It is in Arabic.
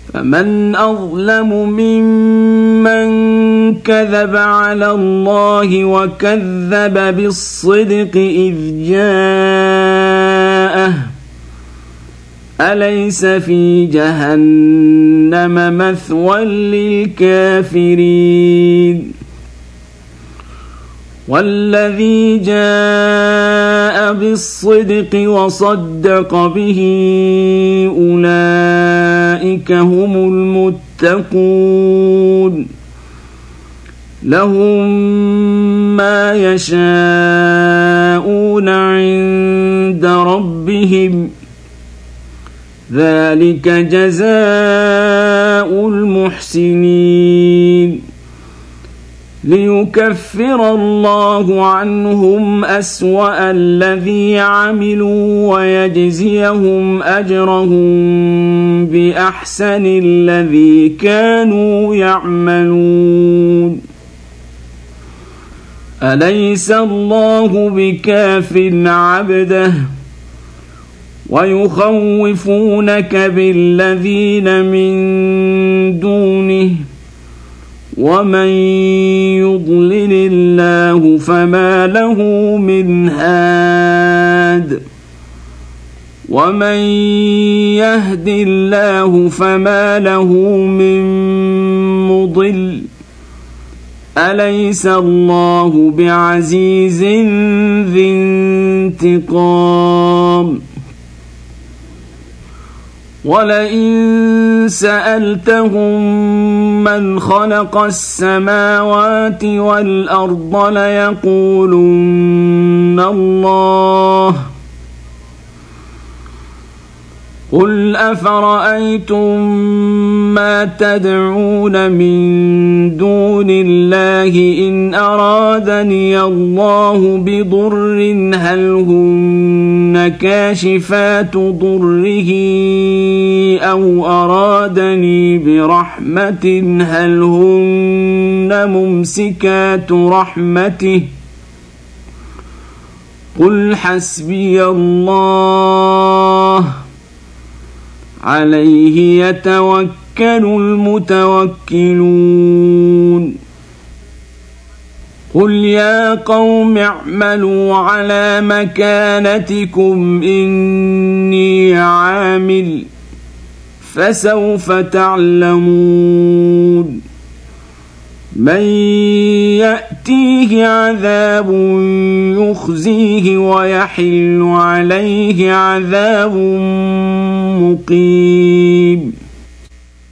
فمن أظلم ممن كذب على الله وكذب بالصدق إذ جاءه أليس في جهنم مثوى للكافرين والذي جاء بالصدق وصدق به أولئك هم المتقون لهم ما يشاءون عند ربهم ذلك جزاء المحسنين ليكفر الله عنهم أسوأ الذي عملوا ويجزيهم أجرهم بأحسن الذي كانوا يعملون أليس الله بكاف عبده ويخوفونك بالذين من دونه ومن يضلل الله فما له من هاد ومن يهد الله فما له من مضل أليس الله بعزيز ذي انتقام ولئن سألتهم من خلق السماوات والأرض ليقولن الله قل أفرأيتم ما تدعون من دون الله إن أرادني الله بضر هل هن كاشفات ضره أو أرادني برحمة هل هن ممسكات رحمته قل حسبي الله عليه يتوكل المتوكلون قل يا قوم اعملوا على مكانتكم إني عامل فسوف تعلمون من يأتيه عذاب يخزيه ويحل عليه عذاب مقيم